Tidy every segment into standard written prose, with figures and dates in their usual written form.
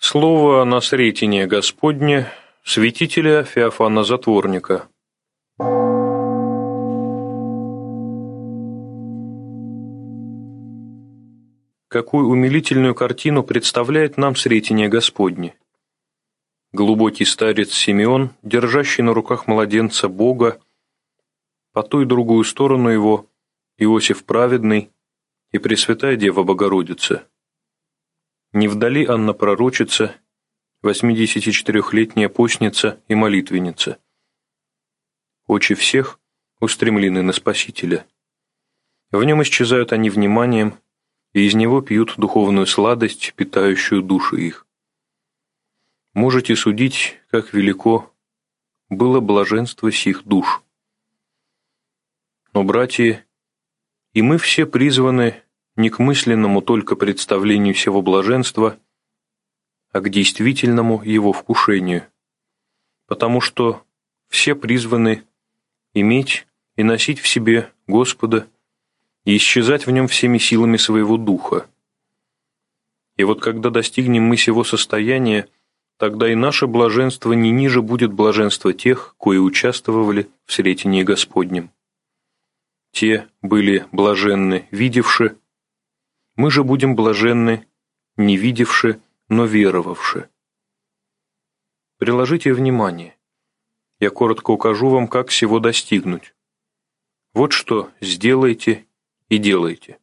Слово на сретение Господне святителя Феофана Затворника. Какую умилительную картину представляет нам сретение Господне. Глубокий старец Симеон, держащий на руках младенца Бога, по ту и другую сторону его Иосиф Праведный и Пресвятая Дева Богородица. Не вдали Анна Пророчица, 84-летняя постница и молитвенница. Очи всех устремлены на Спасителя. В нем исчезают они вниманием, и из него пьют духовную сладость, питающую души их. Можете судить, как велико было блаженство сих душ. Но, братья, и мы все призваны не к мысленному только представлению сего блаженства, а к действительному его вкушению, потому что все призваны иметь и носить в себе Господа и исчезать в нем всеми силами своего духа. И вот когда достигнем мы сего состояния, тогда и наше блаженство не ниже будет блаженства тех, кои участвовали в сретении Господнем. Те были блаженны, видевши, мы же будем блаженны, не видевши, но веровавши. Приложите внимание. Я коротко укажу вам, как сего достигнуть. Вот что сделайте и делайте.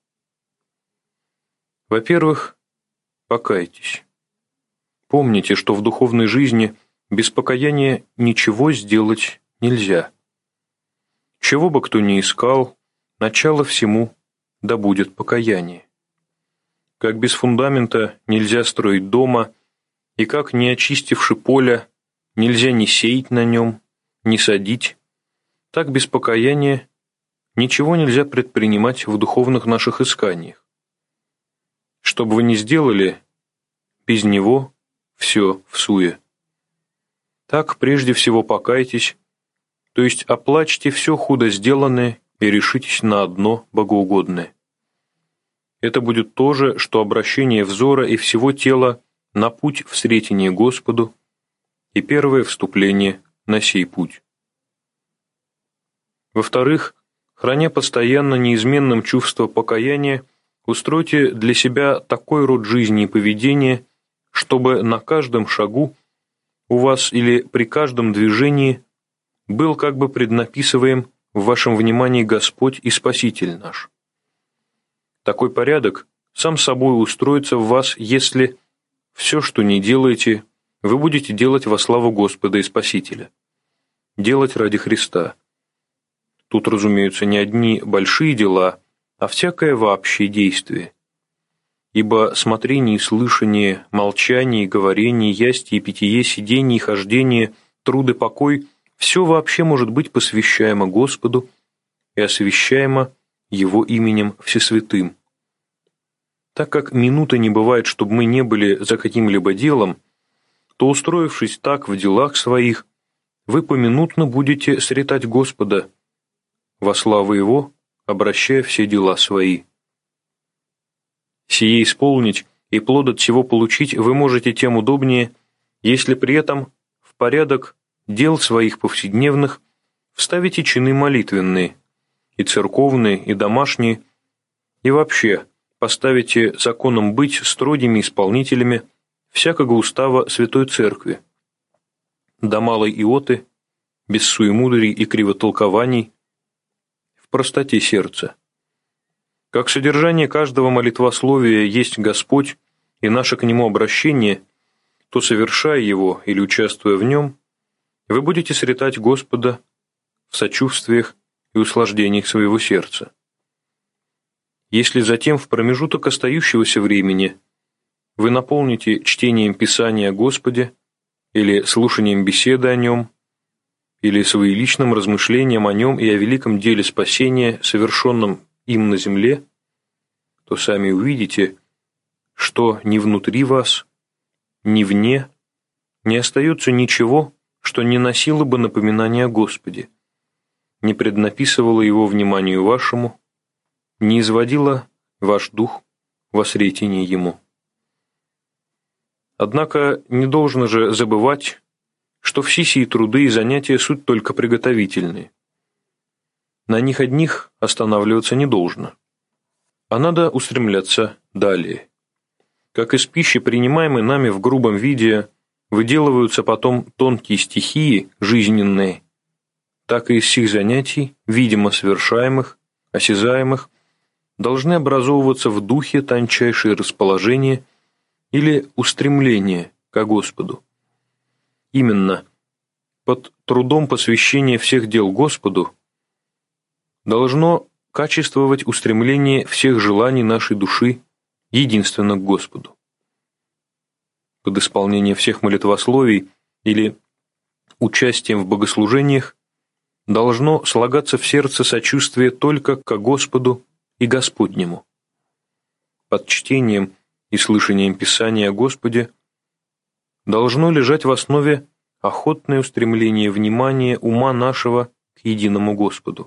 Во-первых, покайтесь. Помните, что в духовной жизни без покаяния ничего сделать нельзя. Чего бы кто ни искал, начало всему да будет покаяние. Как без фундамента нельзя строить дома, и как, не очистивши поля, нельзя ни сеять на нем, ни садить, так без покаяния ничего нельзя предпринимать в духовных наших исканиях. Что бы вы ни сделали, без него все всуе. Так прежде всего покайтесь, то есть оплачьте все худо сделанное и решитесь на одно богоугодное. Это будет то же, что обращение взора и всего тела на путь в сретение Господу и первое вступление на сей путь. Во-вторых, храня постоянно неизменным чувство покаяния, устройте для себя такой род жизни и поведения, чтобы на каждом шагу у вас или при каждом движении был как бы преднаписываем в вашем внимании Господь и Спаситель наш. Такой порядок сам собой устроится в вас, если все, что не делаете, вы будете делать во славу Господа и Спасителя. Делать ради Христа. Тут, разумеются, не одни большие дела, а всякое вообще действие. Ибо смотрение и слышание, молчание и говорение, ястие и питье, сидение и хождение, труд и покой – все вообще может быть посвящаемо Господу и освящаемо Его именем Всесвятым. Так как минуты не бывает, чтобы мы не были за каким-либо делом, то, устроившись так в делах своих, вы поминутно будете сретать Господа, во славу Его, обращая все дела свои. Сие исполнить и плод от всего получить вы можете тем удобнее, если при этом в порядок дел своих повседневных вставите чины молитвенные, и церковные, и домашние, и вообще поставите законом быть строгими исполнителями всякого устава Святой Церкви, до малой иоты, без суемудрий и кривотолкований, в простоте сердца. Как содержание каждого молитвословия есть Господь и наше к Нему обращение, то, совершая его или участвуя в нем, вы будете сретать Господа в сочувствиях и услаждениях своего сердца. Если затем в промежуток остающегося времени вы наполните чтением Писания о Господе или слушанием беседы о Нем, или своим личным размышлением о Нем и о великом деле спасения, совершенном им на земле, то сами увидите, что ни внутри вас, ни вне не остается ничего, что не носило бы напоминания о Господе, не преднаписывало его вниманию вашему, не изводило ваш дух во сретении Ему. Однако не должно же забывать, что все сии труды и занятия суть только приготовительные. На них одних останавливаться не должно, а надо устремляться далее. Как из пищи, принимаемой нами в грубом виде, выделываются потом тонкие стихии жизненные, так и из сих занятий, видимо совершаемых, осязаемых, должны образовываться в духе тончайшие расположения или устремления ко Господу. Именно под трудом посвящения всех дел Господу должно качествовать устремление всех желаний нашей души единственно к Господу. Под исполнение всех молитвословий или участием в богослужениях должно слагаться в сердце сочувствие только ко Господу и Господнему. Под чтением и слышанием Писания о Господе должно лежать в основе охотное устремление внимания ума нашего к единому Господу.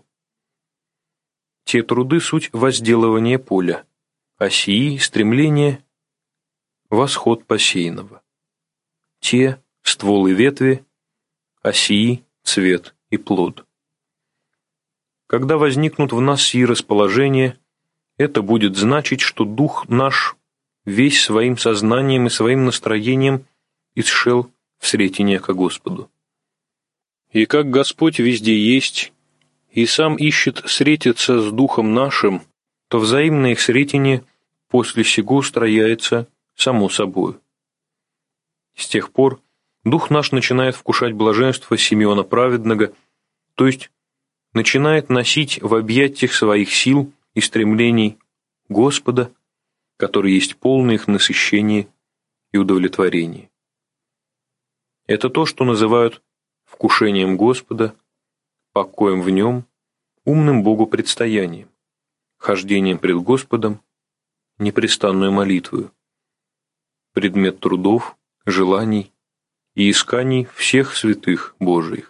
Те труды суть возделывания поля, а сии стремление – восход посеянного. Те – ствол и ветви, а сии – цвет и плод. Когда возникнут в нас сии расположения, это будет значить, что дух наш весь своим сознанием и своим настроением исшел в сретение ко Господу. И как Господь везде есть, и сам ищет сретиться с духом нашим, то взаимное их сретение после сего устрояется само собою. С тех пор дух наш начинает вкушать блаженство Симеона Праведного, то есть начинает носить в объятиях своих сил и стремлений Господа, который есть полное их насыщение и удовлетворение. Это то, что называют вкушением Господа, покоем в Нем, умным Богу предстоянием, хождением пред Господом, непрестанную молитвою, предмет трудов, желаний и исканий всех святых Божиих.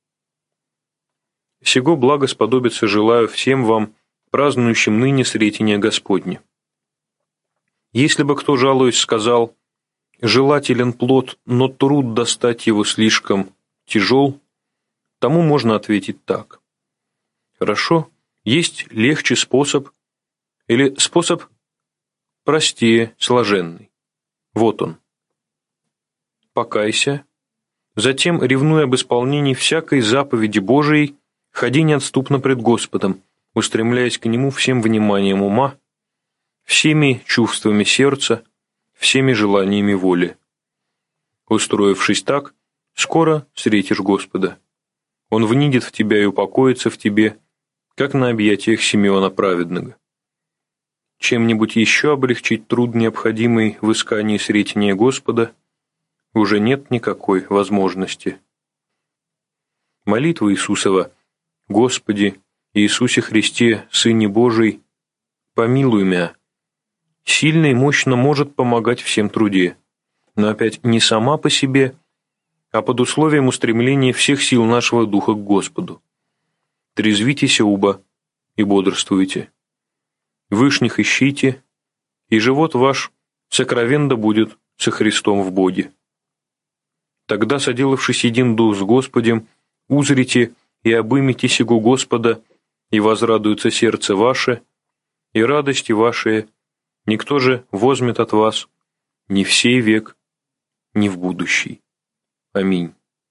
Сего блага сподобиться желаю всем вам, празднующим ныне сретение Господне. Если бы кто, жалуясь, сказал: «Желателен плод, но труд достать его слишком тяжел», тому можно ответить так: хорошо, есть легче способ, или способ простее, сложенный. Вот он. Покайся, затем, ревнуя об исполнении всякой заповеди Божией, ходи неотступно пред Господом, устремляясь к Нему всем вниманием ума, всеми чувствами сердца, всеми желаниями воли. Устроившись так, скоро встретишь Господа. Он внидит в тебя и упокоится в тебе, как на объятиях Симеона Праведного. Чем-нибудь еще облегчить труд, необходимый в искании сретения Господа, уже нет никакой возможности. Молитва Иисусова: «Господи, Иисусе Христе, Сыне Божий, помилуй мя», сильно и мощно может помогать всем труде, но опять не сама по себе, а под условием устремления всех сил нашего духа к Господу. Трезвитесь оба и бодрствуйте. Вышних ищите, и живот ваш сокровенно будет со Христом в Боге. Тогда, соделавшись един дух с Господем, узрите и обымите сего Господа, и возрадуется сердце ваше, и радости ваши никто же возьмет от вас ни в сей век, ни в будущий. Аминь.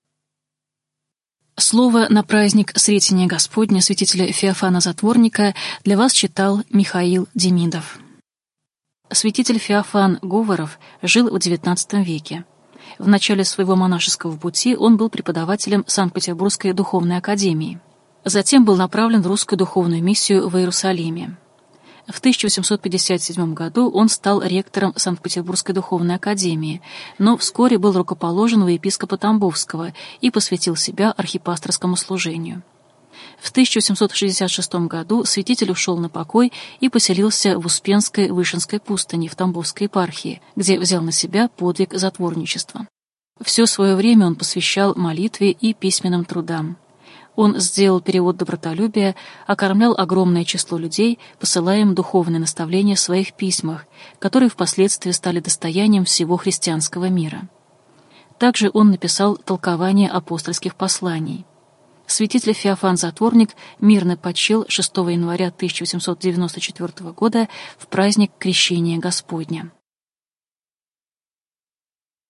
Слово на праздник Сретения Господня святителя Феофана Затворника для вас читал Михаил Демидов. Святитель Феофан Говоров жил в XIX веке. В начале своего монашеского пути он был преподавателем Санкт-Петербургской духовной академии. Затем был направлен в русскую духовную миссию в Иерусалиме. В 1857 году он стал ректором Санкт-Петербургской духовной академии, но вскоре был рукоположен во епископа Тамбовского и посвятил себя архипасторскому служению. В 1766 году святитель ушел на покой и поселился в Успенской Вышинской пустыне в Тамбовской епархии, где взял на себя подвиг затворничества. Все свое время он посвящал молитве и письменным трудам. Он сделал перевод добротолюбия, окормлял огромное число людей, посылая им духовные наставления в своих письмах, которые впоследствии стали достоянием всего христианского мира. Также он написал толкование апостольских посланий. Святитель Феофан Затворник мирно почил 6 января 1894 года в праздник Крещения Господня.